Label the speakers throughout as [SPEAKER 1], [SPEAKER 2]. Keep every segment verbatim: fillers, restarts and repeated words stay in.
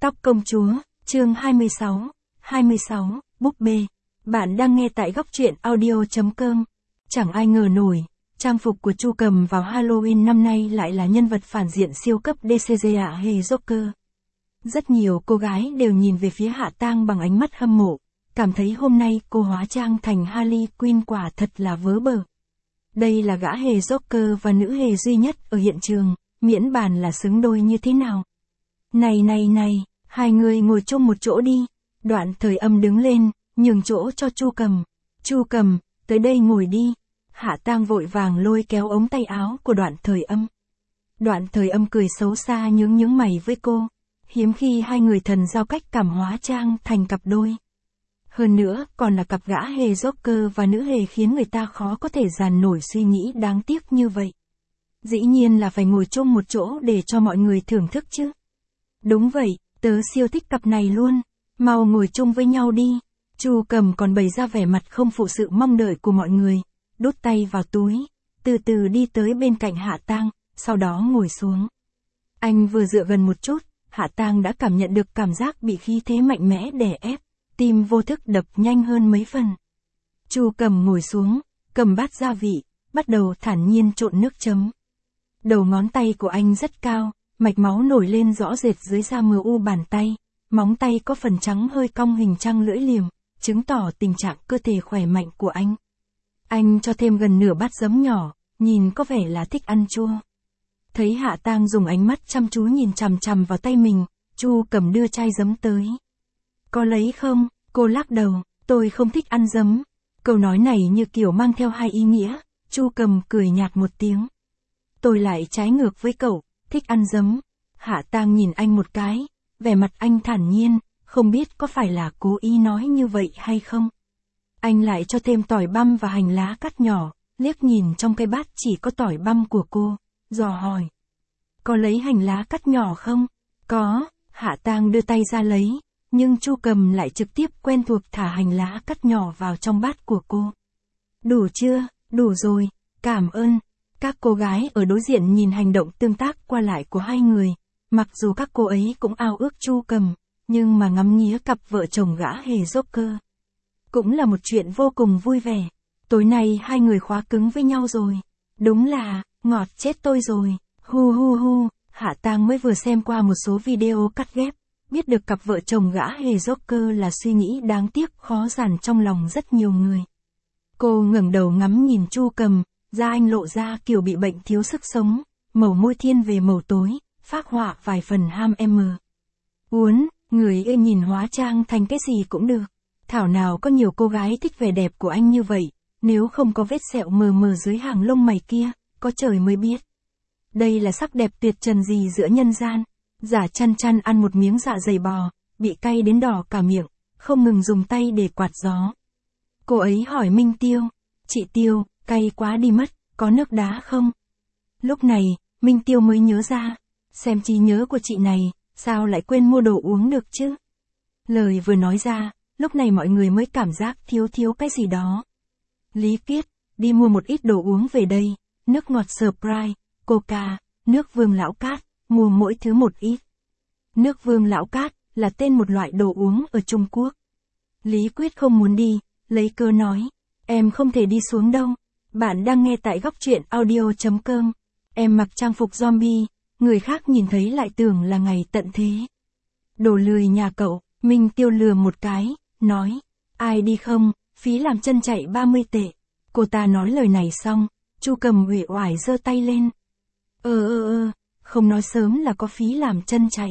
[SPEAKER 1] Tóc công chúa, chương hai mươi sáu, hai mươi sáu, búp bê. Bạn đang nghe tại góc truyện audio chấm com. Chẳng ai ngờ nổi, trang phục của Chu Cầm vào Halloween năm nay lại là nhân vật phản diện siêu cấp đê xê giê ạ hay Joker. Rất nhiều cô gái đều nhìn về phía Hạ Tang bằng ánh mắt hâm mộ, cảm thấy hôm nay cô hóa trang thành Harley Quinn quả thật là vớ bở. Đây là gã hề Joker và nữ hề duy nhất ở hiện trường, miễn bàn là xứng đôi như thế nào. Này này này, hai người ngồi chung một chỗ đi. Đoạn Thời Âm đứng lên, nhường chỗ cho Chu Cầm. Chu Cầm, tới đây ngồi đi. Hạ Tang vội vàng lôi kéo ống tay áo của Đoạn Thời Âm. Đoạn Thời Âm cười xấu xa nhướng nhướng mày với cô. Hiếm khi hai người thần giao cách cảm hóa trang thành cặp đôi. Hơn nữa, còn là cặp gã hề Joker và nữ hề khiến người ta khó có thể dàn nổi suy nghĩ đáng tiếc như vậy. Dĩ nhiên là phải ngồi chung một chỗ để cho mọi người thưởng thức chứ. Đúng vậy, tớ siêu thích cặp này luôn. Mau ngồi chung với nhau đi. Chu Cầm còn bày ra vẻ mặt không phụ sự mong đợi của mọi người, đút tay vào túi, từ từ đi tới bên cạnh Hạ Tang, sau đó ngồi xuống. Anh vừa dựa gần một chút, Hạ Tang đã cảm nhận được cảm giác bị khí thế mạnh mẽ đè ép, tim vô thức đập nhanh hơn mấy phần. Chu Cầm ngồi xuống, cầm bát gia vị, bắt đầu thản nhiên trộn nước chấm. Đầu ngón tay của anh rất cao, mạch máu nổi lên rõ rệt dưới da mờ u bàn tay, móng tay có phần trắng hơi cong hình trăng lưỡi liềm, chứng tỏ tình trạng cơ thể khỏe mạnh của anh. Anh cho thêm gần nửa bát giấm nhỏ, nhìn có vẻ là thích ăn chua. Thấy Hạ Tang dùng ánh mắt chăm chú nhìn chằm chằm vào tay mình, Chu Cầm đưa chai giấm tới. Có lấy không? Cô lắc đầu, tôi không thích ăn giấm. Câu nói này như kiểu mang theo hai ý nghĩa. Chu Cầm cười nhạt một tiếng. Tôi lại trái ngược với cậu, thích ăn giấm. Hạ Tang nhìn anh một cái, vẻ mặt anh thản nhiên, không biết có phải là cố ý nói như vậy hay không. Anh lại cho thêm tỏi băm và hành lá cắt nhỏ, liếc nhìn trong cái bát chỉ có tỏi băm của cô, dò hỏi. Có lấy hành lá cắt nhỏ không? Có, Hạ Tang đưa tay ra lấy, nhưng Chu Cầm lại trực tiếp quen thuộc thả hành lá cắt nhỏ vào trong bát của cô. Đủ chưa? Đủ rồi, cảm ơn. Các cô gái ở đối diện nhìn hành động tương tác qua lại của hai người, mặc dù các cô ấy cũng ao ước Chu Cầm, nhưng mà ngắm nghía cặp vợ chồng gã hề Joker cũng là một chuyện vô cùng vui vẻ. Tối nay hai người khóa cứng với nhau rồi. Đúng là, ngọt chết tôi rồi. Hu hu hu, Hạ Tang mới vừa xem qua một số video cắt ghép, biết được cặp vợ chồng gã hề Joker là suy nghĩ đáng tiếc khó giản trong lòng rất nhiều người. Cô ngẩng đầu ngắm nhìn Chu Cầm, da anh lộ ra kiểu bị bệnh thiếu sức sống, màu môi thiên về màu tối, phác họa vài phần ham em. Uốn, người ơi nhìn hóa trang thành cái gì cũng được. Thảo nào có nhiều cô gái thích vẻ đẹp của anh như vậy, nếu không có vết sẹo mờ mờ dưới hàng lông mày kia, có trời mới biết. Đây là sắc đẹp tuyệt trần gì giữa nhân gian. Giả chăn chăn ăn một miếng dạ dày bò, bị cay đến đỏ cả miệng, không ngừng dùng tay để quạt gió. Cô ấy hỏi Minh Tiêu, chị Tiêu, cay quá đi mất, có nước đá không? Lúc này, Minh Tiêu mới nhớ ra, xem trí nhớ của chị này, sao lại quên mua đồ uống được chứ? Lời vừa nói ra, lúc này mọi người mới cảm giác thiếu thiếu cái gì đó. Lý Kiết, đi mua một ít đồ uống về đây, nước ngọt Sprite, Coca, nước Vương Lão Cát, mua mỗi thứ một ít. Nước Vương Lão Cát là tên một loại đồ uống ở Trung Quốc. Lý Quyết không muốn đi, lấy cớ nói, em không thể đi xuống đâu. Bạn đang nghe tại góc truyện audio chấm com. Em mặc trang phục zombie, người khác nhìn thấy lại tưởng là ngày tận thế. Đồ lười nhà cậu, Minh Tiêu lừa một cái, nói, ai đi không, phí làm chân chạy ba mươi tệ. Cô ta nói lời này xong, Chu Cầm uể oải giơ tay lên. Ơ ơ ơ, không nói sớm là có phí làm chân chạy.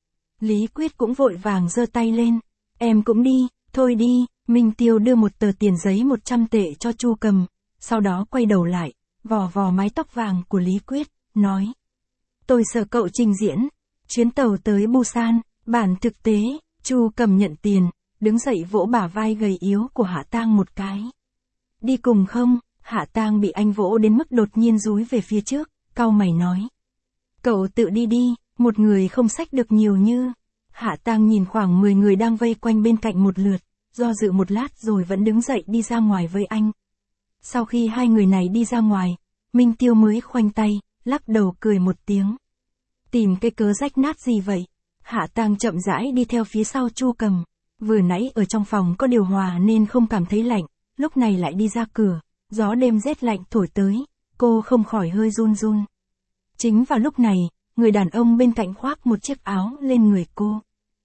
[SPEAKER 1] Lý Quyết cũng vội vàng giơ tay lên, em cũng đi, thôi đi. Minh Tiêu đưa một tờ tiền giấy một trăm tệ cho Chu Cầm, sau đó quay đầu lại, vò vò mái tóc vàng của Lý Quyết, nói. Tôi sợ cậu trình diễn, chuyến tàu tới Busan, bản thực tế. Chu Cầm nhận tiền, đứng dậy vỗ bả vai gầy yếu của Hạ Tang một cái. Đi cùng không? Hạ Tang bị anh vỗ đến mức đột nhiên dúi về phía trước, cau mày nói. Cậu tự đi đi, một người không xách được nhiều như. Hạ Tang nhìn khoảng mười người đang vây quanh bên cạnh một lượt, do dự một lát rồi vẫn đứng dậy đi ra ngoài với anh. Sau khi hai người này đi ra ngoài, Minh Tiêu mới khoanh tay, lắc đầu cười một tiếng. Tìm cái cớ rách nát gì vậy? Hạ Tang chậm rãi đi theo phía sau Chu Cầm. Vừa nãy ở trong phòng có điều hòa nên không cảm thấy lạnh, lúc này lại đi ra cửa, gió đêm rét lạnh thổi tới, cô không khỏi hơi run run. Chính vào lúc này, người đàn ông bên cạnh khoác một chiếc áo lên người cô.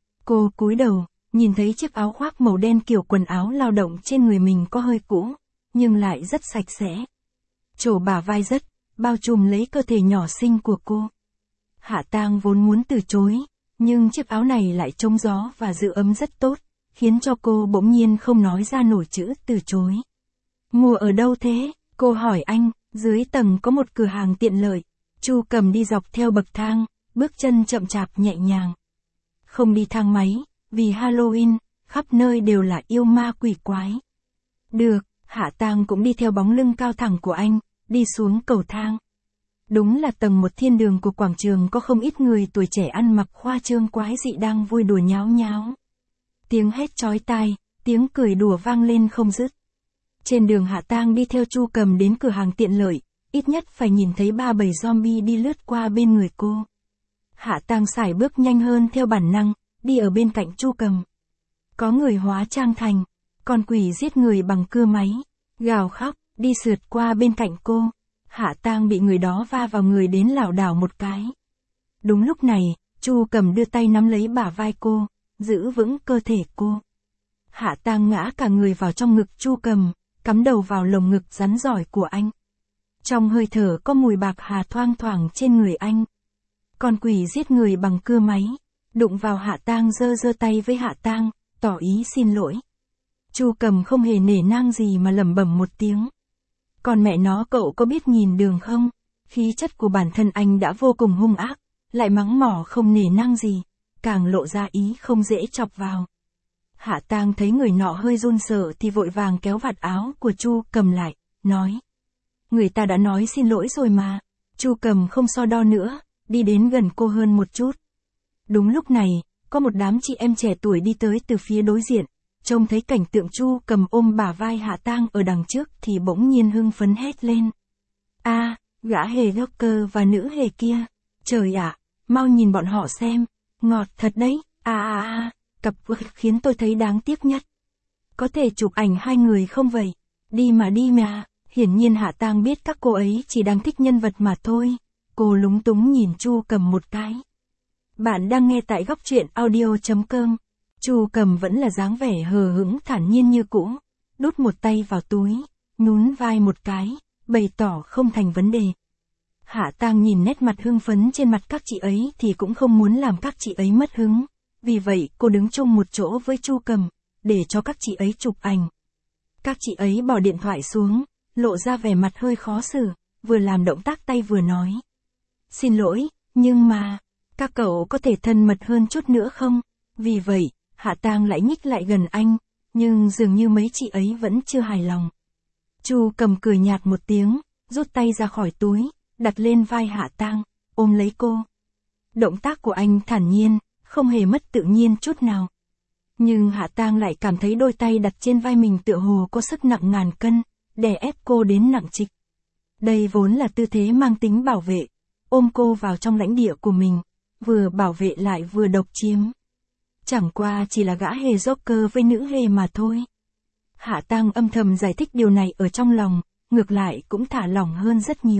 [SPEAKER 1] Cô cúi đầu, nhìn thấy chiếc áo khoác màu đen kiểu quần áo lao động trên người mình có hơi cũ, nhưng lại rất sạch sẽ. Chỗ bả vai rất, bao trùm lấy cơ thể nhỏ xinh của cô. Hạ Tang vốn muốn từ chối, nhưng chiếc áo này lại chống gió và giữ ấm rất tốt, khiến cho cô bỗng nhiên không nói ra nổi chữ từ chối. Mua ở đâu thế? Cô hỏi anh, dưới tầng có một cửa hàng tiện lợi. Chu Cầm đi dọc theo bậc thang, bước chân chậm chạp nhẹ nhàng. Không đi thang máy, vì Halloween, khắp nơi đều là yêu ma quỷ quái. Được, Hạ Tang cũng đi theo bóng lưng cao thẳng của anh, đi xuống cầu thang. Đúng là tầng một thiên đường của quảng trường có không ít người tuổi trẻ ăn mặc khoa trương quái dị đang vui đùa nháo nháo. Tiếng hét chói tai, tiếng cười đùa vang lên không dứt. Trên đường Hạ Tang đi theo Chu Cầm đến cửa hàng tiện lợi, ít nhất phải nhìn thấy ba bầy zombie đi lướt qua bên người cô. Hạ Tang sải bước nhanh hơn theo bản năng, đi ở bên cạnh Chu Cầm. Có người hóa trang thành con quỷ giết người bằng cưa máy, gào khóc, đi sượt qua bên cạnh cô. Hạ Tang bị người đó va vào người đến lảo đảo một cái. Đúng lúc này, Chu Cầm đưa tay nắm lấy bả vai cô, giữ vững cơ thể cô. Hạ Tang ngã cả người vào trong ngực Chu Cầm, cắm đầu vào lồng ngực rắn giỏi của anh. Trong hơi thở có mùi bạc hà thoang thoảng trên người anh. Con quỷ giết người bằng cưa máy, đụng vào Hạ Tang giơ giơ tay với Hạ Tang, tỏ ý xin lỗi. Chu Cầm không hề nể nang gì mà lẩm bẩm một tiếng. Còn mẹ nó, cậu có biết nhìn đường không? Khí chất của bản thân anh đã vô cùng hung ác, lại mắng mỏ không nể nang gì, càng lộ ra ý không dễ chọc vào. Hạ Tang thấy người nọ hơi run sợ thì vội vàng kéo vạt áo của Chu Cầm lại, nói. Người ta đã nói xin lỗi rồi mà. Chu Cầm không so đo nữa, đi đến gần cô hơn một chút. Đúng lúc này, có một đám chị em trẻ tuổi đi tới từ phía đối diện, trông thấy cảnh tượng Chu Cầm ôm bả vai Hạ Tang ở đằng trước thì bỗng nhiên hưng phấn hét lên. A, à, gã hề rocker và nữ hề kia, trời ạ, mau nhìn bọn họ xem, ngọt thật đấy, a a a, cặp khiến tôi thấy đáng tiếc nhất. Có thể chụp ảnh hai người không vậy? Đi mà đi mà. Hiển nhiên Hạ Tang biết các cô ấy chỉ đang thích nhân vật mà thôi. Cô lúng túng nhìn Chu Cầm một cái. Bạn đang nghe tại góc truyện audio chấm com. Chu Cầm vẫn là dáng vẻ hờ hững thản nhiên như cũ, đút một tay vào túi, nhún vai một cái, bày tỏ không thành vấn đề. Hạ Tang nhìn nét mặt hưng phấn trên mặt các chị ấy thì cũng không muốn làm các chị ấy mất hứng. Vì vậy cô đứng chung một chỗ với Chu Cầm, để cho các chị ấy chụp ảnh. Các chị ấy bỏ điện thoại xuống, lộ ra vẻ mặt hơi khó xử, vừa làm động tác tay vừa nói. Xin lỗi, nhưng mà, các cậu có thể thân mật hơn chút nữa không? Vì vậy, Hạ Tang lại nhích lại gần anh, nhưng dường như mấy chị ấy vẫn chưa hài lòng. Chu Cầm cười nhạt một tiếng, rút tay ra khỏi túi, đặt lên vai Hạ Tang, ôm lấy cô. Động tác của anh thản nhiên, không hề mất tự nhiên chút nào. Nhưng Hạ Tang lại cảm thấy đôi tay đặt trên vai mình tựa hồ có sức nặng ngàn cân, đè ép cô đến nặng trịch. Đây vốn là tư thế mang tính bảo vệ, ôm cô vào trong lãnh địa của mình, vừa bảo vệ lại vừa độc chiếm. Chẳng qua chỉ là gã hề rocker với nữ hề mà thôi. Hạ Tang âm thầm giải thích điều này ở trong lòng, ngược lại cũng thả lỏng hơn rất nhiều.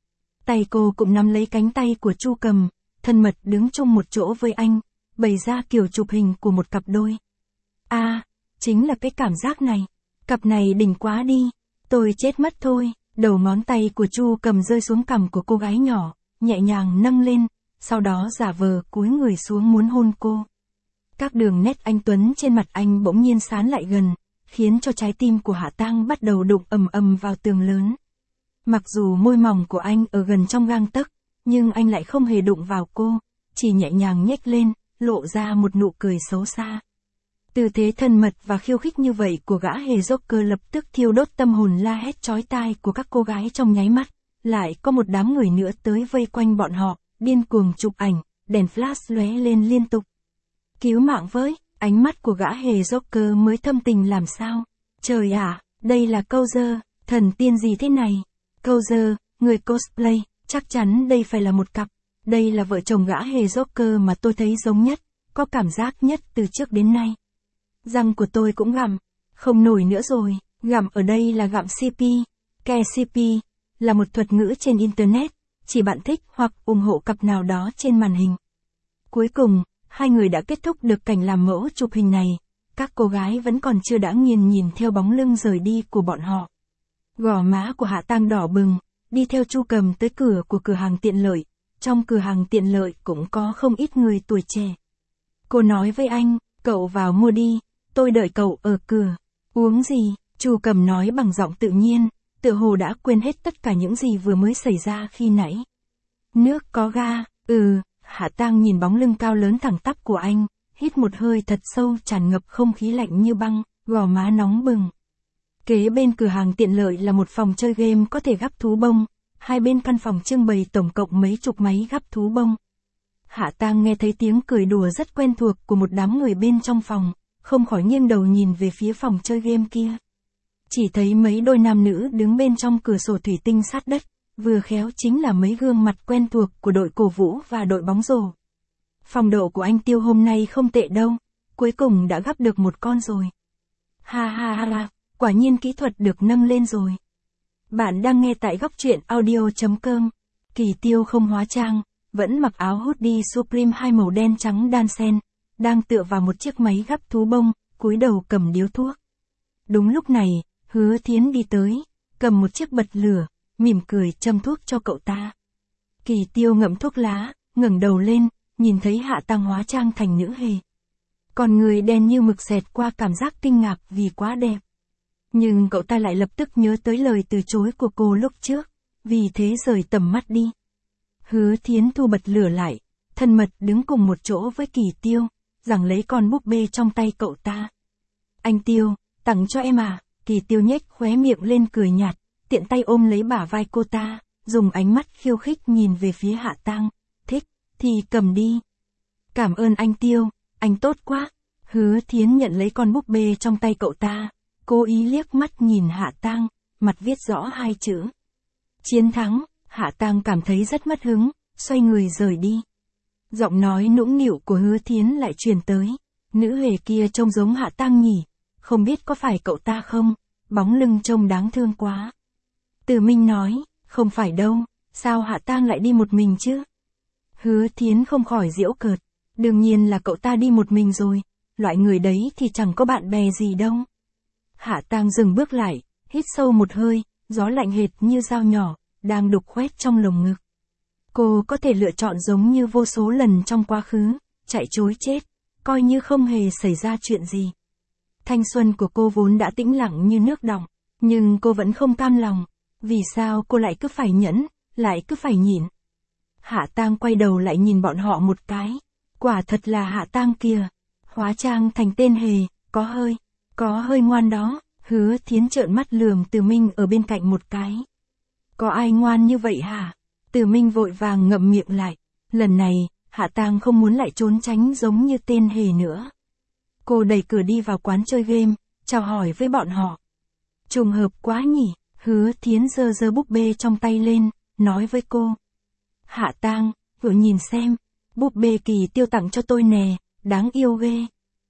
[SPEAKER 1] Tay cô cũng nắm lấy cánh tay của Chu Cầm, thân mật đứng chung một chỗ với anh, bày ra kiểu chụp hình của một cặp đôi. A, à, chính là cái cảm giác này, cặp này đỉnh quá đi, tôi chết mất thôi. Đầu ngón tay của Chu Cầm rơi xuống cằm của cô gái nhỏ, nhẹ nhàng nâng lên, sau đó giả vờ cúi người xuống muốn hôn cô. Các đường nét anh tuấn trên mặt anh bỗng nhiên sán lại gần, khiến cho trái tim của Hạ Tang bắt đầu đụng ầm ầm vào tường lớn. Mặc dù môi mỏng của anh ở gần trong gang tấc, nhưng anh lại không hề đụng vào cô, chỉ nhẹ nhàng nhếch lên, lộ ra một nụ cười xấu xa. Tư thế thân mật và khiêu khích như vậy của gã hề rocker lập tức thiêu đốt tâm hồn la hét chói tai của các cô gái trong nháy mắt, lại có một đám người nữa tới vây quanh bọn họ, điên cuồng chụp ảnh, đèn flash lóe lên liên tục. Cứu mạng với, ánh mắt của gã hề rocker mới thâm tình làm sao. Trời ạ, đây là câu dơ, thần tiên gì thế này? Câu dơ, người cosplay, chắc chắn đây phải là một cặp. Đây là vợ chồng gã hề rocker mà tôi thấy giống nhất. có cảm giác nhất từ trước đến nay. Răng của tôi cũng gặm, không nổi nữa rồi, gặm ở đây là gặm xê pê, ke xê pê, là một thuật ngữ trên Internet, chỉ bạn thích hoặc ủng hộ cặp nào đó trên màn hình. Cuối cùng, hai người đã kết thúc được cảnh làm mẫu chụp hình này, các cô gái vẫn còn chưa đã nghiền nhìn theo bóng lưng rời đi của bọn họ. Gò má của Hạ Tang đỏ bừng, đi theo Chu Cầm tới cửa của cửa hàng tiện lợi, trong cửa hàng tiện lợi cũng có không ít người tuổi trẻ. Cô nói với anh, cậu vào mua đi, tôi đợi cậu ở cửa. Uống gì? Chu Cầm nói bằng giọng tự nhiên, tựa hồ đã quên hết tất cả những gì vừa mới xảy ra khi nãy. Nước có ga, ừ, Hạ Tang nhìn bóng lưng cao lớn thẳng tắp của anh, hít một hơi thật sâu tràn ngập không khí lạnh như băng, gò má nóng bừng. Kế bên cửa hàng tiện lợi là một phòng chơi game có thể gắp thú bông, hai bên căn phòng trưng bày tổng cộng mấy chục máy gắp thú bông. Hạ Tang nghe thấy tiếng cười đùa rất quen thuộc của một đám người bên trong phòng, không khỏi nghiêng đầu nhìn về phía phòng chơi game kia. Chỉ thấy mấy đôi nam nữ đứng bên trong cửa sổ thủy tinh sát đất, vừa khéo chính là mấy gương mặt quen thuộc của đội cổ vũ và đội bóng rổ. Phong độ của anh Tiêu hôm nay không tệ đâu, cuối cùng đã gắp được một con rồi. Ha ha ha ha, quả nhiên kỹ thuật được nâng lên rồi. Bạn đang nghe tại góc truyện audio chấm com. Kỳ Tiêu không hóa trang, vẫn mặc áo hoodie Supreme hai màu đen trắng đan xen, đang tựa vào một chiếc máy gắp thú bông, cúi đầu cầm điếu thuốc. Đúng lúc này, Hứa Thiến đi tới, cầm một chiếc bật lửa, mỉm cười châm thuốc cho cậu ta. Kỳ Tiêu ngậm thuốc lá, ngẩng đầu lên, nhìn thấy Hạ Tang hóa trang thành nữ hề. Còn người đen như mực xẹt qua cảm giác kinh ngạc vì quá đẹp. Nhưng cậu ta lại lập tức nhớ tới lời từ chối của cô lúc trước, vì thế rời tầm mắt đi. Hứa Thiến thu bật lửa lại, thân mật đứng cùng một chỗ với Kỳ Tiêu, giằng lấy con búp bê trong tay cậu ta. Anh Tiêu, tặng cho em à? Kỳ Tiêu nhếch khóe miệng lên cười nhạt, tiện tay ôm lấy bả vai cô ta, dùng ánh mắt khiêu khích nhìn về phía Hạ Tang. Thích, thì cầm đi. Cảm ơn anh Tiêu, anh tốt quá. Hứa Thiến nhận lấy con búp bê trong tay cậu ta, cố ý liếc mắt nhìn Hạ Tang, mặt viết rõ hai chữ. Chiến thắng. Hạ Tang cảm thấy rất mất hứng, xoay người rời đi. Giọng nói nũng nịu của Hứa Thiến lại truyền tới. Nữ hề kia trông giống Hạ Tang nhỉ, không biết có phải cậu ta không, bóng lưng trông đáng thương quá. Từ Minh nói, không phải đâu, sao Hạ Tang lại đi một mình chứ? Hứa Thiến không khỏi giễu cợt, đương nhiên là cậu ta đi một mình rồi, loại người đấy thì chẳng có bạn bè gì đâu. Hạ Tang dừng bước lại, hít sâu một hơi, gió lạnh hệt như dao nhỏ, đang đục khoét trong lồng ngực. Cô có thể lựa chọn giống như vô số lần trong quá khứ, chạy trối chết, coi như không hề xảy ra chuyện gì. Thanh xuân của cô vốn đã tĩnh lặng như nước đọng, nhưng cô vẫn không cam lòng. Vì sao cô lại cứ phải nhẫn, lại cứ phải nhịn? Hạ Tang quay đầu lại nhìn bọn họ một cái. Quả thật là Hạ Tang kìa. Hóa trang thành tên hề, có hơi, có hơi ngoan đó. Hứa Thiến trợn mắt lườm Từ Minh ở bên cạnh một cái. Có ai ngoan như vậy hả? Từ Minh vội vàng ngậm miệng lại. Lần này, Hạ Tang không muốn lại trốn tránh giống như tên hề nữa. Cô đẩy cửa đi vào quán chơi game, chào hỏi với bọn họ. Trùng hợp quá nhỉ? Hứa Thiến giơ giơ búp bê trong tay lên, nói với cô. Hạ Tang, vừa nhìn xem, búp bê Kỳ Tiêu tặng cho tôi nè, đáng yêu ghê.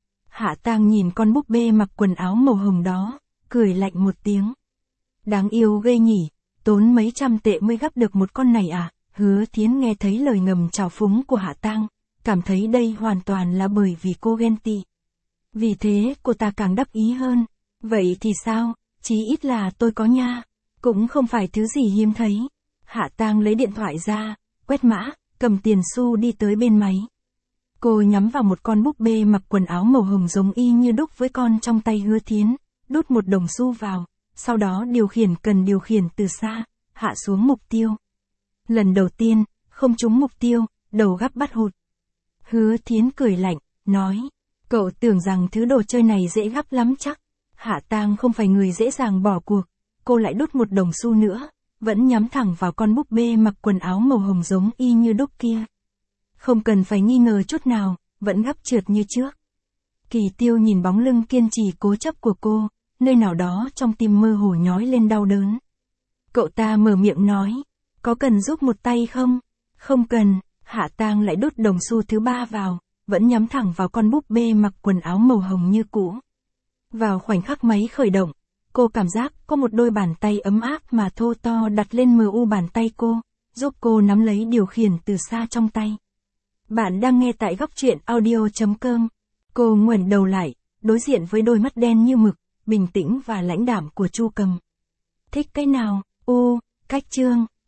[SPEAKER 1] Hạ Tang nhìn con búp bê mặc quần áo màu hồng đó, cười lạnh một tiếng. Đáng yêu ghê nhỉ, tốn mấy trăm tệ mới gắp được một con này à? Hứa Thiến nghe thấy lời ngầm trào phúng của Hạ Tang, cảm thấy đây hoàn toàn là bởi vì cô ghen tị. Vì thế cô ta càng đắc ý hơn. Vậy thì sao, chí ít là tôi có nha, cũng không phải thứ gì hiếm thấy. Hạ Tang lấy điện thoại ra, quét mã, cầm tiền xu đi tới bên máy. Cô nhắm vào một con búp bê mặc quần áo màu hồng giống y như đúc với con trong tay Hứa Thiến, đút một đồng xu vào, sau đó điều khiển cần điều khiển từ xa, hạ xuống mục tiêu. Lần đầu tiên, không trúng mục tiêu, đầu gắp bắt hụt. Hứa Thiến cười lạnh, nói, cậu tưởng rằng thứ đồ chơi này dễ gắp lắm chắc. Hạ Tang không phải người dễ dàng bỏ cuộc, cô lại đút một đồng xu nữa, vẫn nhắm thẳng vào con búp bê mặc quần áo màu hồng giống y như đúc kia. Không cần phải nghi ngờ chút nào, vẫn gắp trượt như trước. Kỳ Tiêu nhìn bóng lưng kiên trì cố chấp của cô, nơi nào đó trong tim mơ hồ nhói lên đau đớn. Cậu ta mở miệng nói, có cần giúp một tay không? Không cần. Hạ Tang lại đút đồng xu thứ ba vào, vẫn nhắm thẳng vào con búp bê mặc quần áo màu hồng như cũ. Vào khoảnh khắc máy khởi động, cô cảm giác có một đôi bàn tay ấm áp mà thô to đặt lên mờ u bàn tay cô, giúp cô nắm lấy điều khiển từ xa trong tay. Bạn đang nghe tại góc truyện audio chấm com. Cô ngoảnh đầu lại, đối diện với đôi mắt đen như mực, bình tĩnh và lãnh đạm của Chu Cầm. Thích cái nào? U, cách chương.